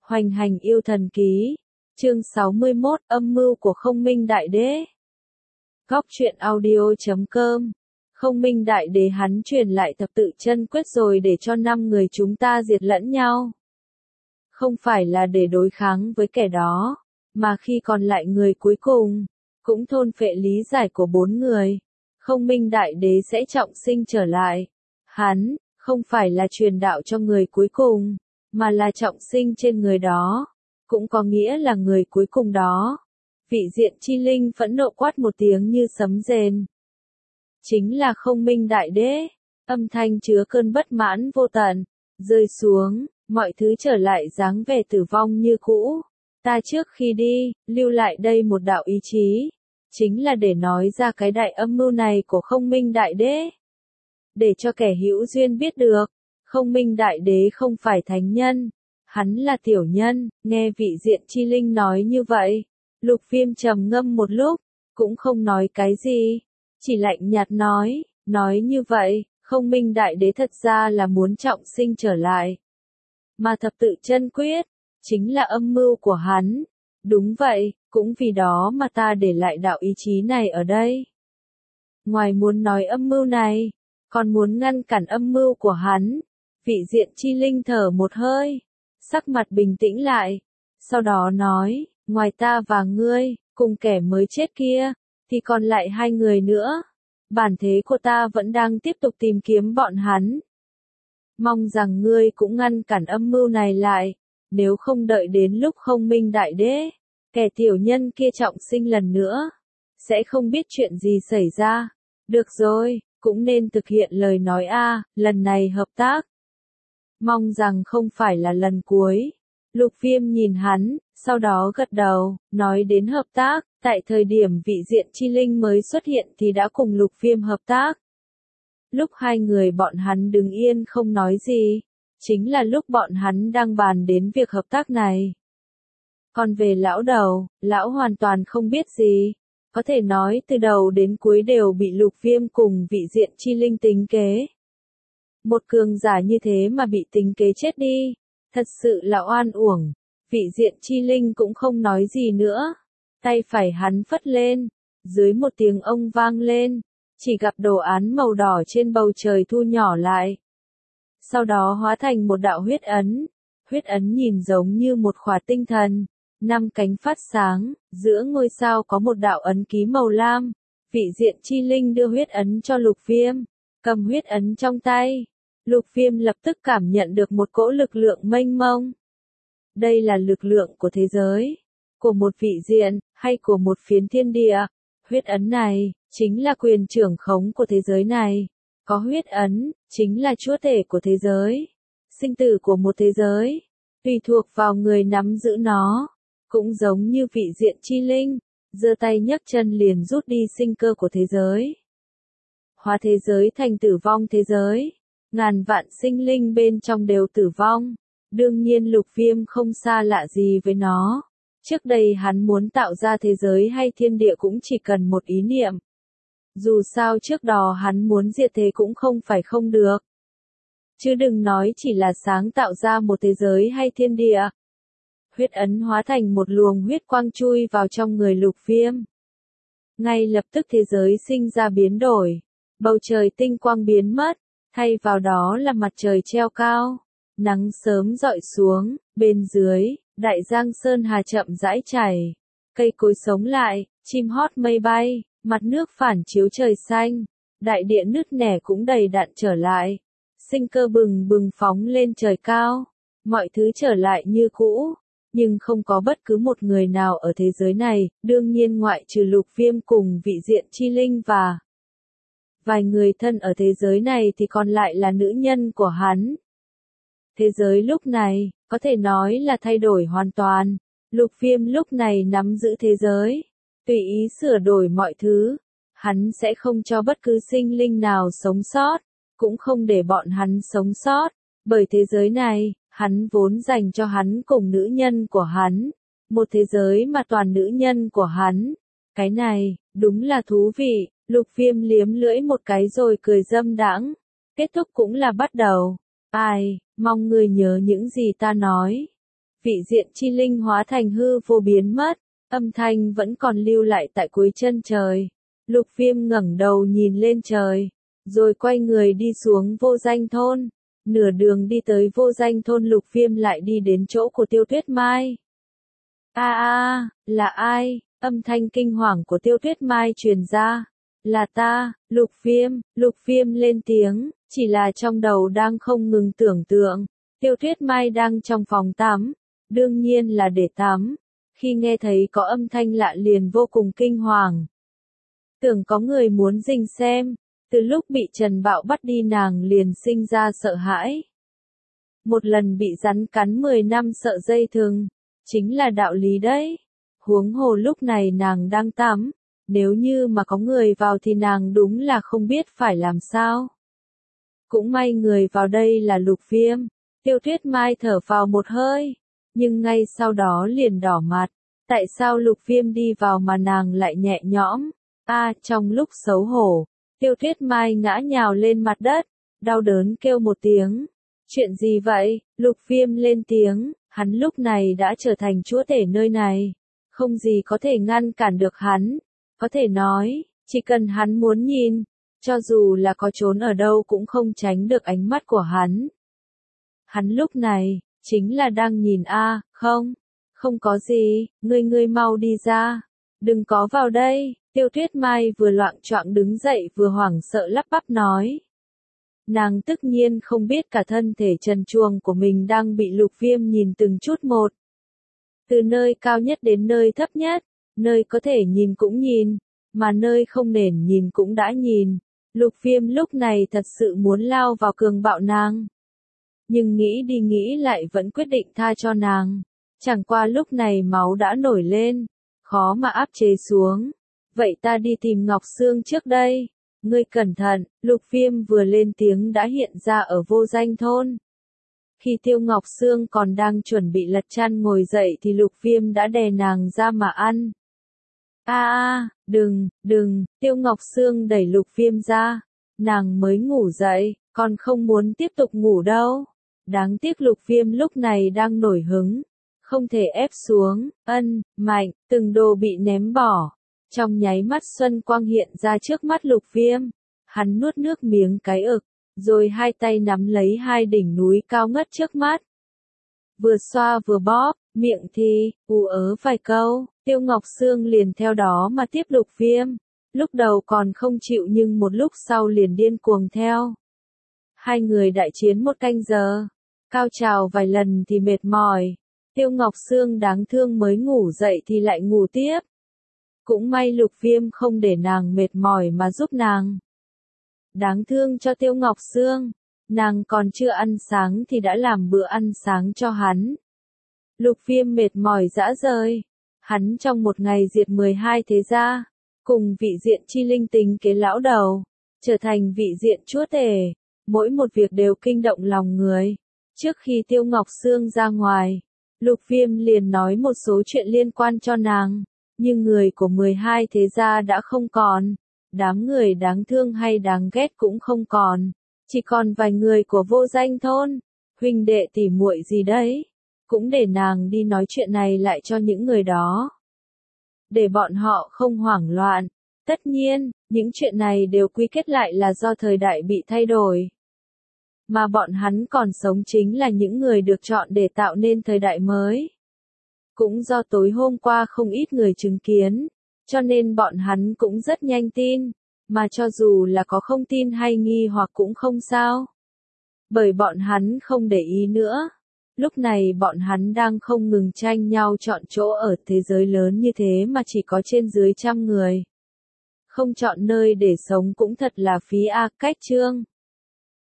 Hoành hành yêu thần ký. Chương 61, âm mưu của Không Minh Đại Đế. Góc truyện audio.com. Không Minh Đại Đế hắn truyền lại thập tự chân quyết rồi để cho 5 người chúng ta diệt lẫn nhau. Không phải là để đối kháng với kẻ đó, mà khi còn lại người cuối cùng, cũng thôn phệ lý giải của 4 người. Không Minh Đại Đế sẽ trọng sinh trở lại. Hắn, không phải là truyền đạo cho người cuối cùng, mà là trọng sinh trên người đó. Cũng có nghĩa là người cuối cùng đó. Vị diện chi linh phẫn nộ quát một tiếng như sấm rền. Chính là Không Minh Đại Đế. Âm thanh chứa cơn bất mãn vô tận, rơi xuống, mọi thứ trở lại dáng vẻ tử vong như cũ. Ta trước khi đi, lưu lại đây một đạo ý chí, chính là để nói ra cái đại âm mưu này của Không Minh Đại Đế. Để cho kẻ hữu duyên biết được, Không Minh Đại Đế không phải thánh nhân, hắn là tiểu nhân. Nghe vị diện chi linh nói như vậy, Lục Viêm trầm ngâm một lúc, cũng không nói cái gì, chỉ lạnh nhạt nói như vậy, Không Minh Đại Đế thật ra là muốn trọng sinh trở lại. Mà thập tự chân quyết, chính là âm mưu của hắn. Đúng vậy, cũng vì đó mà ta để lại đạo ý chí này ở đây. Ngoài muốn nói âm mưu này, còn muốn ngăn cản âm mưu của hắn. Vị diện chi linh thở một hơi, sắc mặt bình tĩnh lại, sau đó nói, ngoài ta và ngươi, cùng kẻ mới chết kia, thì còn lại 2 người nữa. Bản thế của ta vẫn đang tiếp tục tìm kiếm bọn hắn. Mong rằng ngươi cũng ngăn cản âm mưu này lại, nếu không đợi đến lúc Không Minh Đại Đế, kẻ tiểu nhân kia trọng sinh lần nữa, sẽ không biết chuyện gì xảy ra. Được rồi, cũng nên thực hiện lời nói lần này hợp tác. Mong rằng không phải là lần cuối. Lục Viêm nhìn hắn, sau đó gật đầu, nói đến hợp tác, tại thời điểm vị diện chi linh mới xuất hiện thì đã cùng Lục Viêm hợp tác. Lúc 2 người bọn hắn đứng yên không nói gì, chính là lúc bọn hắn đang bàn đến việc hợp tác này. Còn về lão đầu, lão hoàn toàn không biết gì, có thể nói từ đầu đến cuối đều bị Lục Viêm cùng vị diện chi linh tính kế. Một cường giả như thế mà bị tính kế chết đi, thật sự là oan uổng. Vị diện chi linh cũng không nói gì nữa, tay phải hắn phất lên, dưới một tiếng ông vang lên, chỉ gặp đồ án màu đỏ trên bầu trời thu nhỏ lại. Sau đó hóa thành một đạo huyết ấn nhìn giống như một khỏa tinh thần, 5 cánh phát sáng, giữa ngôi sao có một đạo ấn ký màu lam. Vị diện chi linh đưa huyết ấn cho Lục Viêm, cầm huyết ấn trong tay. Lục Viêm lập tức cảm nhận được một cỗ lực lượng mênh mông. Đây là lực lượng của thế giới, của một vị diện, hay của một phiến thiên địa. Huyết ấn này, chính là quyền trưởng khống của thế giới này. Có huyết ấn, chính là chúa tể của thế giới. Sinh tử của một thế giới, tùy thuộc vào người nắm giữ nó. Cũng giống như vị diện chi linh, giơ tay nhấc chân liền rút đi sinh cơ của thế giới. Hóa thế giới thành tử vong thế giới. Ngàn vạn sinh linh bên trong đều tử vong. Đương nhiên Lục Viêm không xa lạ gì với nó. Trước đây hắn muốn tạo ra thế giới hay thiên địa cũng chỉ cần một ý niệm. Dù sao trước đó hắn muốn diệt thế cũng không phải không được. Chứ đừng nói chỉ là sáng tạo ra một thế giới hay thiên địa. Huyết ấn hóa thành một luồng huyết quang chui vào trong người Lục Viêm. Ngay lập tức thế giới sinh ra biến đổi. Bầu trời tinh quang biến mất, thay vào đó là mặt trời treo cao. Nắng sớm rọi xuống, bên dưới, đại giang sơn hà chậm rãi chảy. Cây cối sống lại, chim hót mây bay, mặt nước phản chiếu trời xanh. Đại địa nứt nẻ cũng đầy đặn trở lại. Sinh cơ bừng bừng phóng lên trời cao. Mọi thứ trở lại như cũ. Nhưng không có bất cứ một người nào ở thế giới này, đương nhiên ngoại trừ Lục Viêm cùng vị diện chi linh và vài người thân ở thế giới này thì còn lại là nữ nhân của hắn. Thế giới lúc này, có thể nói là thay đổi hoàn toàn. Lục Viêm lúc này nắm giữ thế giới, tùy ý sửa đổi mọi thứ. Hắn sẽ không cho bất cứ sinh linh nào sống sót, cũng không để bọn hắn sống sót, bởi thế giới này, hắn vốn dành cho hắn cùng nữ nhân của hắn. Một thế giới mà toàn nữ nhân của hắn. Cái này, đúng là thú vị. Lục Viêm liếm lưỡi một cái rồi cười dâm đãng. Kết thúc cũng là bắt đầu. Ai, mong ngươi nhớ những gì ta nói. vị diện chi linh hóa thành hư vô biến mất, âm thanh vẫn còn lưu lại tại cuối chân trời. Lục Viêm ngẩng đầu nhìn lên trời, rồi quay người đi xuống vô danh thôn. Nửa đường đi tới vô danh thôn, Lục Viêm lại đi đến chỗ của Tiêu Tuyết Mai. Là ai? Âm thanh kinh hoàng của Tiêu Tuyết Mai truyền ra. Là ta, Lục Viêm lên tiếng, chỉ là trong đầu đang không ngừng tưởng tượng. Tiêu Tuyết Mai đang trong phòng tắm, đương nhiên là để tắm. Khi nghe thấy có âm thanh lạ liền vô cùng kinh hoàng. Tưởng có người muốn rình xem, từ lúc bị Trần Bạo bắt đi nàng liền sinh ra sợ hãi. Một lần bị rắn cắn 10 năm sợ dây thừng, chính là đạo lý đấy. Huống hồ lúc này nàng đang tắm, nếu như mà có người vào thì nàng đúng là không biết phải làm sao. Cũng may người vào đây là Lục Viêm. Tiêu Tuyết Mai thở phào một hơi, nhưng ngay sau đó liền đỏ mặt. Tại sao Lục Viêm đi vào mà nàng lại nhẹ nhõm? Trong lúc xấu hổ, Tiêu Tuyết Mai ngã nhào lên mặt đất, đau đớn kêu một tiếng. Chuyện gì vậy? Lục Viêm lên tiếng, hắn lúc này đã trở thành chúa tể nơi này. Không gì có thể ngăn cản được hắn. Có thể nói, chỉ cần hắn muốn nhìn, cho dù là có trốn ở đâu cũng không tránh được ánh mắt của hắn. Hắn lúc này, chính là đang nhìn không có gì, ngươi mau đi ra. Đừng có vào đây. Tiêu Tuyết Mai vừa loạng choạng đứng dậy vừa hoảng sợ lắp bắp nói. Nàng tất nhiên không biết cả thân thể trần truồng của mình đang bị Lục Viêm nhìn từng chút một. Từ nơi cao nhất đến nơi thấp nhất, nơi có thể nhìn cũng nhìn, mà nơi không nền nhìn cũng đã nhìn. Lục Viêm lúc này thật sự muốn lao vào cường bạo nàng. Nhưng nghĩ đi nghĩ lại vẫn quyết định tha cho nàng. Chẳng qua lúc này máu đã nổi lên, khó mà áp chế xuống. Vậy ta đi tìm Ngọc Sương trước đây. Ngươi cẩn thận. Lục Viêm vừa lên tiếng đã hiện ra ở vô danh thôn. Khi Tiêu Ngọc Sương còn đang chuẩn bị lật chăn ngồi dậy thì Lục Viêm đã đè nàng ra mà ăn. Đừng, Tiêu Ngọc Sương đẩy Lục Viêm ra. Nàng mới ngủ dậy, còn không muốn tiếp tục ngủ đâu. Đáng tiếc Lục Viêm lúc này đang nổi hứng, không thể ép xuống. Mạnh, từng đồ bị ném bỏ. Trong nháy mắt xuân quang hiện ra trước mắt Lục Viêm. Hắn nuốt nước miếng cái ực, rồi hai tay nắm lấy hai đỉnh núi cao ngất trước mắt. Vừa xoa vừa bóp, miệng thì ú ớ vài câu. Tiêu Ngọc Sương liền theo đó mà tiếp Lục Viêm. Lúc đầu còn không chịu nhưng một lúc sau liền điên cuồng theo. Hai người đại chiến một canh giờ. Cao trào vài lần thì mệt mỏi. Tiêu Ngọc Sương đáng thương mới ngủ dậy thì lại ngủ tiếp. Cũng may Lục Viêm không để nàng mệt mỏi mà giúp nàng. Đáng thương cho Tiêu Ngọc Sương. Nàng còn chưa ăn sáng thì đã làm bữa ăn sáng cho hắn. Lục Viêm mệt mỏi rã rời. Hắn trong một ngày diệt 12 thế gia, cùng vị diện chi linh tính kế lão đầu, trở thành vị diện chúa tể. Mỗi một việc đều kinh động lòng người. Trước khi Tiêu Ngọc Sương ra ngoài, Lục Viêm liền nói một số chuyện liên quan cho nàng. Nhưng người của 12 thế gia đã không còn. Đám người đáng thương hay đáng ghét cũng không còn. Chỉ còn vài người của vô danh thôn. Huynh đệ tỉ muội gì đấy. Cũng để nàng đi nói chuyện này lại cho những người đó. Để bọn họ không hoảng loạn. Tất nhiên, những chuyện này đều quy kết lại là do thời đại bị thay đổi. Mà bọn hắn còn sống chính là những người được chọn để tạo nên thời đại mới. Cũng do tối hôm qua không ít người chứng kiến, cho nên bọn hắn cũng rất nhanh tin, mà cho dù là có không tin hay nghi hoặc cũng không sao. Bởi bọn hắn không để ý nữa. Lúc này bọn hắn đang không ngừng tranh nhau chọn chỗ ở thế giới lớn như thế mà chỉ có trên dưới 100 người. Không chọn nơi để sống cũng thật là phí cách chương.